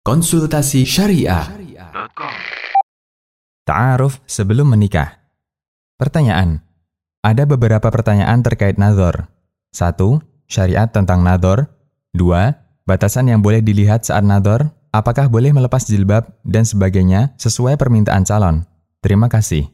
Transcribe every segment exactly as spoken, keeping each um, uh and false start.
Konsultasi Syariah. Ta'aruf sebelum menikah. Pertanyaan. Ada beberapa pertanyaan terkait nadhor. Satu. Syariat tentang nadhor. Dua. Batasan yang boleh dilihat saat nadhor. Apakah boleh melepas jilbab dan sebagainya sesuai permintaan calon? Terima kasih.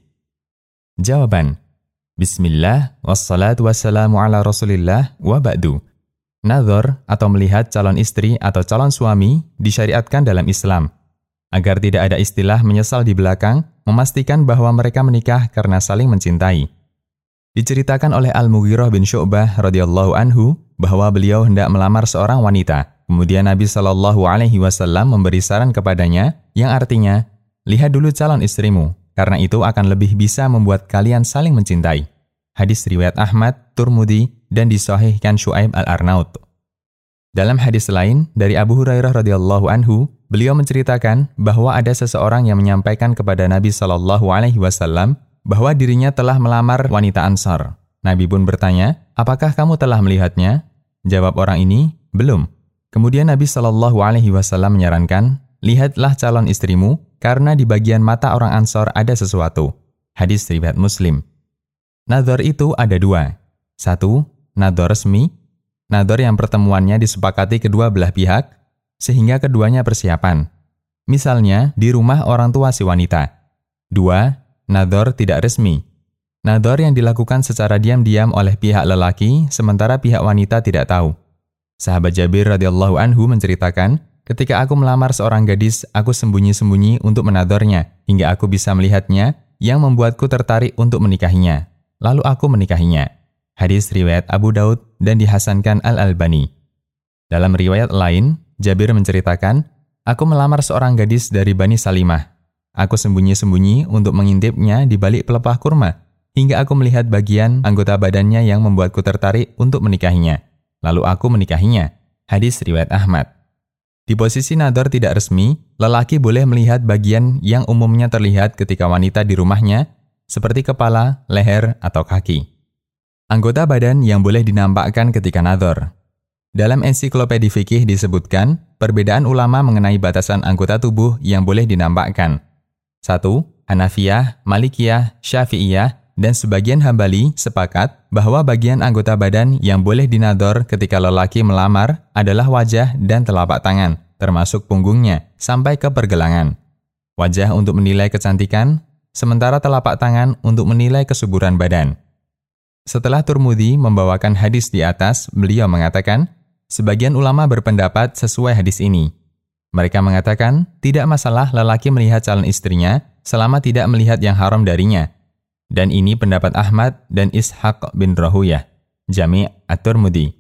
Jawaban. Bismillah, wassalatu wassalamu ala rasulillah, wa ba'du. Nadhor atau melihat calon istri atau calon suami disyariatkan dalam Islam. Agar tidak ada istilah menyesal di belakang, memastikan bahwa mereka menikah karena saling mencintai. Diceritakan oleh Al-Mughirah bin Syu'bah radhiyallahu anhu bahwa beliau hendak melamar seorang wanita. Kemudian Nabi shallallahu alaihi wasallam memberi saran kepadanya yang artinya, lihat dulu calon istrimu, karena itu akan lebih bisa membuat kalian saling mencintai. Hadis riwayat Ahmad, Turmudi, dan disahihkan Syu'aib al-Arnaut. Dalam hadis lain, dari Abu Hurairah radhiyallahu anhu, beliau menceritakan bahwa ada seseorang yang menyampaikan kepada Nabi shallallahu alaihi wasallam bahwa dirinya telah melamar wanita Ansar. Nabi pun bertanya, apakah kamu telah melihatnya? Jawab orang ini, belum. Kemudian Nabi shallallahu alaihi wasallam menyarankan, lihatlah calon istrimu, karena di bagian mata orang Ansar ada sesuatu. Hadis riwayat Muslim. Nadhor itu ada dua. Satu, nadhor resmi. Nadhor yang pertemuannya disepakati kedua belah pihak, sehingga keduanya persiapan. Misalnya, di rumah orang tua si wanita. Dua, nadhor tidak resmi. Nadhor yang dilakukan secara diam-diam oleh pihak lelaki, sementara pihak wanita tidak tahu. Sahabat Jabir radhiyallahu anhu menceritakan, ketika aku melamar seorang gadis, aku sembunyi-sembunyi untuk menadhornya, hingga aku bisa melihatnya, yang membuatku tertarik untuk menikahinya. Lalu aku menikahinya. Hadis riwayat Abu Daud dan dihasankan Al-Albani. Dalam riwayat lain, Jabir menceritakan, aku melamar seorang gadis dari Bani Salimah. Aku sembunyi-sembunyi untuk mengintipnya di balik pelepah kurma, hingga aku melihat bagian anggota badannya yang membuatku tertarik untuk menikahinya. Lalu aku menikahinya. Hadis riwayat Ahmad. Di posisi nadhor tidak resmi, lelaki boleh melihat bagian yang umumnya terlihat ketika wanita di rumahnya, seperti kepala, leher, atau kaki. Anggota badan yang boleh dinampakkan ketika nadhor. Dalam ensiklopedi fikih disebutkan, perbedaan ulama mengenai batasan anggota tubuh yang boleh dinampakkan. Satu. Hanafiyah, Malikiyah, Syafi'iyah, dan sebagian Hambali sepakat bahwa bagian anggota badan yang boleh dinadhor ketika lelaki melamar adalah wajah dan telapak tangan, termasuk punggungnya, sampai ke pergelangan. Wajah untuk menilai kecantikan, sementara telapak tangan untuk menilai kesuburan badan. Setelah Turmudi membawakan hadis di atas, beliau mengatakan, sebagian ulama berpendapat sesuai hadis ini. Mereka mengatakan, tidak masalah lelaki melihat calon istrinya selama tidak melihat yang haram darinya. Dan ini pendapat Ahmad dan Ishaq bin Rahuyah, Jami' At-Turmudi.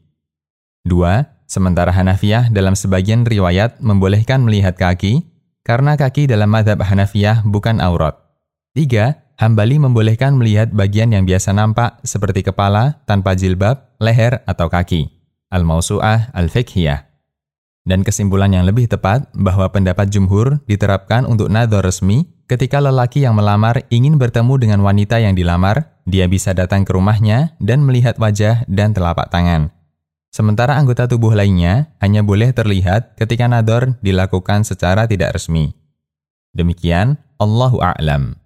Dua, sementara Hanafiyah dalam sebagian riwayat membolehkan melihat kaki, karena kaki dalam mazhab Hanafiyah bukan aurat. Tiga, Hambali membolehkan melihat bagian yang biasa nampak seperti kepala tanpa jilbab, leher, atau kaki. Al-Mawsu'ah Al-Fiqhiyah. Dan kesimpulan yang lebih tepat bahwa pendapat jumhur diterapkan untuk nadhor resmi ketika lelaki yang melamar ingin bertemu dengan wanita yang dilamar, dia bisa datang ke rumahnya dan melihat wajah dan telapak tangan. Sementara anggota tubuh lainnya hanya boleh terlihat ketika nadhor dilakukan secara tidak resmi. Demikian, Allahu a'lam.